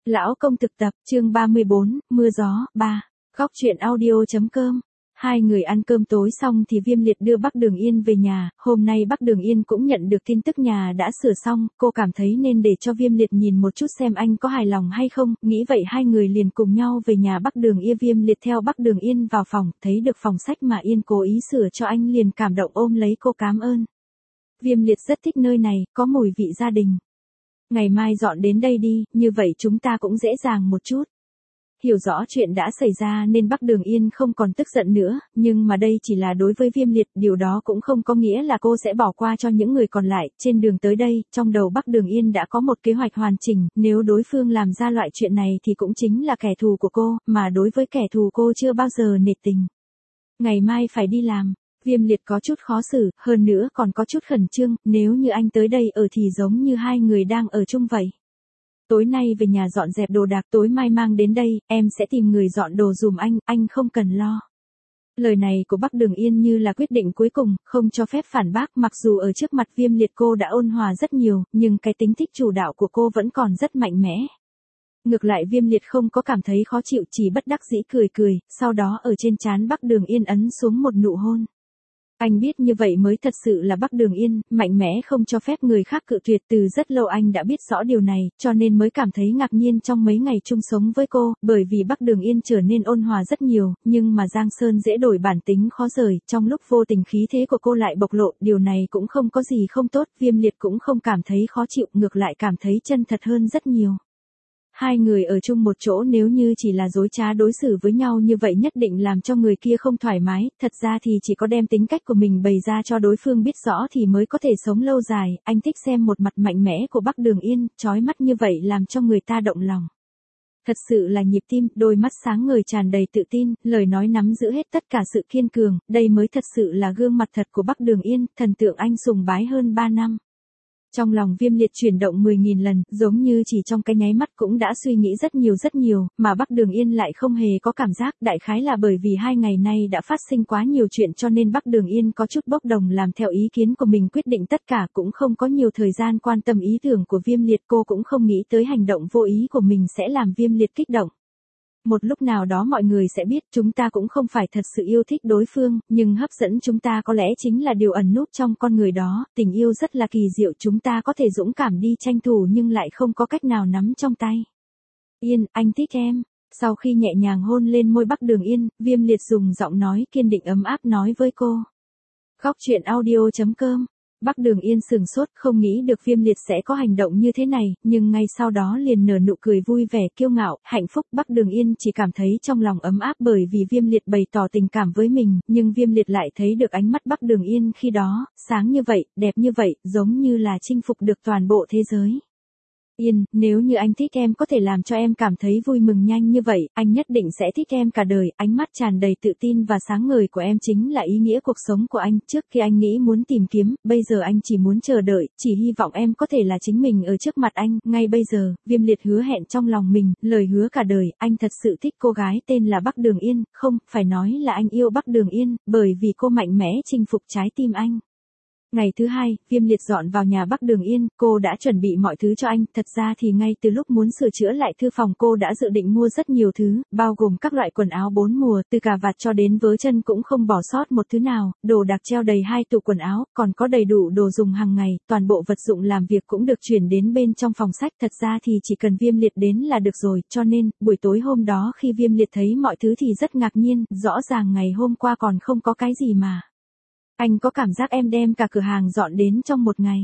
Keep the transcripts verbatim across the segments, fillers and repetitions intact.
Lão công thực tập, chương ba mươi bốn, mưa gió, ba. Góc truyện audio.com. Hai người ăn cơm tối xong thì Viêm Liệt đưa Bắc Đường Yên về nhà, hôm nay Bắc Đường Yên cũng nhận được tin tức nhà đã sửa xong, cô cảm thấy nên để cho Viêm Liệt nhìn một chút xem anh có hài lòng hay không, nghĩ vậy hai người liền cùng nhau về nhà Bắc Đường Yên. Viêm Liệt theo Bắc Đường Yên vào phòng, thấy được phòng sách mà Yên cố ý sửa cho anh liền cảm động ôm lấy cô cám ơn. Viêm Liệt rất thích nơi này, có mùi vị gia đình. Ngày mai dọn đến đây đi, như vậy chúng ta cũng dễ dàng một chút. Hiểu rõ chuyện đã xảy ra nên Bắc Đường Yên không còn tức giận nữa, nhưng mà đây chỉ là đối với Viêm Liệt, điều đó cũng không có nghĩa là cô sẽ bỏ qua cho những người còn lại. Trên đường tới đây, trong đầu Bắc Đường Yên đã có một kế hoạch hoàn chỉnh, nếu đối phương làm ra loại chuyện này thì cũng chính là kẻ thù của cô, mà đối với kẻ thù cô chưa bao giờ nể tình. Ngày mai phải đi làm. Viêm Liệt có chút khó xử, hơn nữa còn có chút khẩn trương, nếu như anh tới đây ở thì giống như hai người đang ở chung vậy. Tối nay về nhà dọn dẹp đồ đạc, tối mai mang đến đây, em sẽ tìm người dọn đồ dùm anh, anh không cần lo. Lời này của Bắc Đường Yên như là quyết định cuối cùng, không cho phép phản bác, mặc dù ở trước mặt Viêm Liệt cô đã ôn hòa rất nhiều, nhưng cái tính thích chủ đạo của cô vẫn còn rất mạnh mẽ. Ngược lại Viêm Liệt không có cảm thấy khó chịu, chỉ bất đắc dĩ cười cười, sau đó ở trên trán Bắc Đường Yên ấn xuống một nụ hôn. Anh biết như vậy mới thật sự là Bắc Đường Yên, mạnh mẽ không cho phép người khác cự tuyệt, từ rất lâu anh đã biết rõ điều này, cho nên mới cảm thấy ngạc nhiên trong mấy ngày chung sống với cô, bởi vì Bắc Đường Yên trở nên ôn hòa rất nhiều, nhưng mà Giang Sơn dễ đổi bản tính khó rời, trong lúc vô tình khí thế của cô lại bộc lộ, điều này cũng không có gì không tốt, Viêm Liệt cũng không cảm thấy khó chịu, ngược lại cảm thấy chân thật hơn rất nhiều. Hai người ở chung một chỗ nếu như chỉ là dối trá đối xử với nhau như vậy nhất định làm cho người kia không thoải mái, thật ra thì chỉ có đem tính cách của mình bày ra cho đối phương biết rõ thì mới có thể sống lâu dài. Anh thích xem một mặt mạnh mẽ của Bắc Đường Yên, chói mắt như vậy làm cho người ta động lòng. Thật sự là nhịp tim, đôi mắt sáng ngời tràn đầy tự tin, lời nói nắm giữ hết tất cả sự kiên cường, đây mới thật sự là gương mặt thật của Bắc Đường Yên, thần tượng anh sùng bái hơn ba năm. Trong lòng Viêm Liệt chuyển động mười nghìn lần, giống như chỉ trong cái nháy mắt cũng đã suy nghĩ rất nhiều rất nhiều, mà Bắc Đường Yên lại không hề có cảm giác, đại khái là bởi vì hai ngày nay đã phát sinh quá nhiều chuyện cho nên Bắc Đường Yên có chút bốc đồng làm theo ý kiến của mình quyết định tất cả, cũng không có nhiều thời gian quan tâm ý tưởng của Viêm Liệt, cô cũng không nghĩ tới hành động vô ý của mình sẽ làm Viêm Liệt kích động. Một lúc nào đó mọi người sẽ biết chúng ta cũng không phải thật sự yêu thích đối phương, nhưng hấp dẫn chúng ta có lẽ chính là điều ẩn núp trong con người đó, tình yêu rất là kỳ diệu, chúng ta có thể dũng cảm đi tranh thủ nhưng lại không có cách nào nắm trong tay. Yên, anh thích em. Sau khi nhẹ nhàng hôn lên môi Bắc Đường Yên, Viêm Liệt dùng giọng nói kiên định ấm áp nói với cô. Góc truyện audio.com. Bắc Đường Yên sừng sốt, không nghĩ được Viêm Liệt sẽ có hành động như thế này, nhưng ngay sau đó liền nở nụ cười vui vẻ kiêu ngạo, hạnh phúc. Bắc Đường Yên chỉ cảm thấy trong lòng ấm áp bởi vì Viêm Liệt bày tỏ tình cảm với mình, nhưng Viêm Liệt lại thấy được ánh mắt Bắc Đường Yên khi đó, sáng như vậy, đẹp như vậy, giống như là chinh phục được toàn bộ thế giới. Yên, nếu như anh thích em có thể làm cho em cảm thấy vui mừng nhanh như vậy, anh nhất định sẽ thích em cả đời, ánh mắt tràn đầy tự tin và sáng ngời của em chính là ý nghĩa cuộc sống của anh, trước khi anh nghĩ muốn tìm kiếm, bây giờ anh chỉ muốn chờ đợi, chỉ hy vọng em có thể là chính mình ở trước mặt anh, ngay bây giờ, Viêm Liệt hứa hẹn trong lòng mình, lời hứa cả đời, anh thật sự thích cô gái tên là Bắc Đường Yên, không, phải nói là anh yêu Bắc Đường Yên, bởi vì cô mạnh mẽ chinh phục trái tim anh. Ngày thứ hai, Viêm Liệt dọn vào nhà Bắc Đường Yên, cô đã chuẩn bị mọi thứ cho anh, thật ra thì ngay từ lúc muốn sửa chữa lại thư phòng cô đã dự định mua rất nhiều thứ, bao gồm các loại quần áo bốn mùa, từ cà vạt cho đến vớ chân cũng không bỏ sót một thứ nào, đồ đạc treo đầy hai tủ quần áo, còn có đầy đủ đồ dùng hàng ngày, toàn bộ vật dụng làm việc cũng được chuyển đến bên trong phòng sách, thật ra thì chỉ cần Viêm Liệt đến là được rồi, cho nên, buổi tối hôm đó khi Viêm Liệt thấy mọi thứ thì rất ngạc nhiên, rõ ràng ngày hôm qua còn không có cái gì mà. Anh có cảm giác em đem cả cửa hàng dọn đến trong một ngày.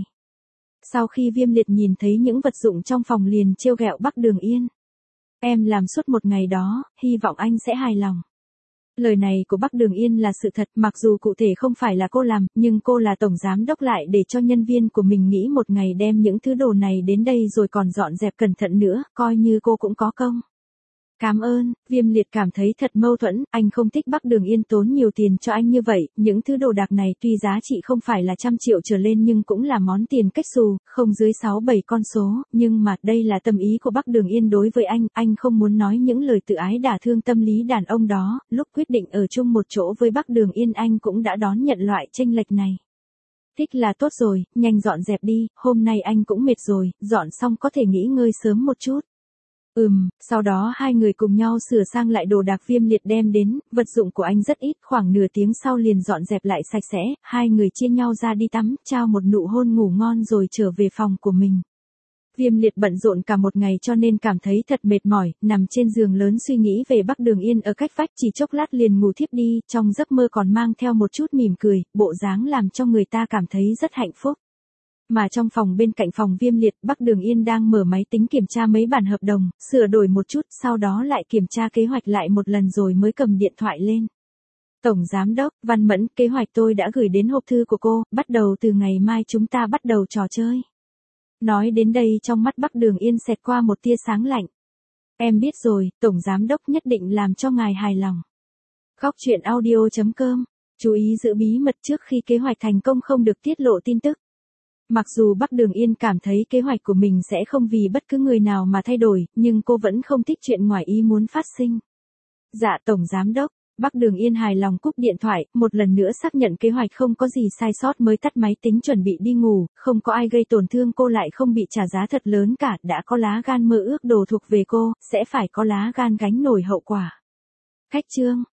Sau khi Viêm Liệt nhìn thấy những vật dụng trong phòng liền trêu ghẹo Bắc Đường Yên. Em làm suốt một ngày đó, hy vọng anh sẽ hài lòng. Lời này của Bắc Đường Yên là sự thật, mặc dù cụ thể không phải là cô làm, nhưng cô là tổng giám đốc lại để cho nhân viên của mình nghĩ một ngày đem những thứ đồ này đến đây rồi còn dọn dẹp cẩn thận nữa, coi như cô cũng có công. Cảm ơn, Viêm Liệt cảm thấy thật mâu thuẫn, anh không thích Bắc Đường Yên tốn nhiều tiền cho anh như vậy, những thứ đồ đạc này tuy giá trị không phải là trăm triệu trở lên nhưng cũng là món tiền cách xù, không dưới sáu bảy con số, nhưng mà đây là tâm ý của Bắc Đường Yên đối với anh, anh không muốn nói những lời tự ái đả thương tâm lý đàn ông đó, lúc quyết định ở chung một chỗ với Bắc Đường Yên anh cũng đã đón nhận loại chênh lệch này. Thích là tốt rồi, nhanh dọn dẹp đi, hôm nay anh cũng mệt rồi, dọn xong có thể nghỉ ngơi sớm một chút. Ừm, sau đó hai người cùng nhau sửa sang lại đồ đạc Viêm Liệt đem đến, vật dụng của anh rất ít, khoảng nửa tiếng sau liền dọn dẹp lại sạch sẽ, hai người chia nhau ra đi tắm, trao một nụ hôn ngủ ngon rồi trở về phòng của mình. Viêm Liệt bận rộn cả một ngày cho nên cảm thấy thật mệt mỏi, nằm trên giường lớn suy nghĩ về Bắc Đường Yên ở cách vách, chỉ chốc lát liền ngủ thiếp đi, trong giấc mơ còn mang theo một chút mỉm cười, bộ dáng làm cho người ta cảm thấy rất hạnh phúc. Mà trong phòng bên cạnh phòng Viêm Liệt, Bắc Đường Yên đang mở máy tính kiểm tra mấy bản hợp đồng, sửa đổi một chút, sau đó lại kiểm tra kế hoạch lại một lần rồi mới cầm điện thoại lên. Tổng Giám đốc, Văn Mẫn, kế hoạch tôi đã gửi đến hộp thư của cô, bắt đầu từ ngày mai chúng ta bắt đầu trò chơi. Nói đến đây trong mắt Bắc Đường Yên xẹt qua một tia sáng lạnh. Em biết rồi, Tổng Giám đốc nhất định làm cho ngài hài lòng. Góc truyện audio chấm com, chú ý giữ bí mật trước khi kế hoạch thành công không được tiết lộ tin tức. Mặc dù Bắc Đường Yên cảm thấy kế hoạch của mình sẽ không vì bất cứ người nào mà thay đổi, nhưng cô vẫn không thích chuyện ngoài ý muốn phát sinh. Dạ Tổng Giám đốc, Bắc Đường Yên hài lòng cúp điện thoại, một lần nữa xác nhận kế hoạch không có gì sai sót mới tắt máy tính chuẩn bị đi ngủ, không có ai gây tổn thương cô lại không bị trả giá thật lớn cả, đã có lá gan mơ ước đồ thuộc về cô, sẽ phải có lá gan gánh nổi hậu quả. Khách chương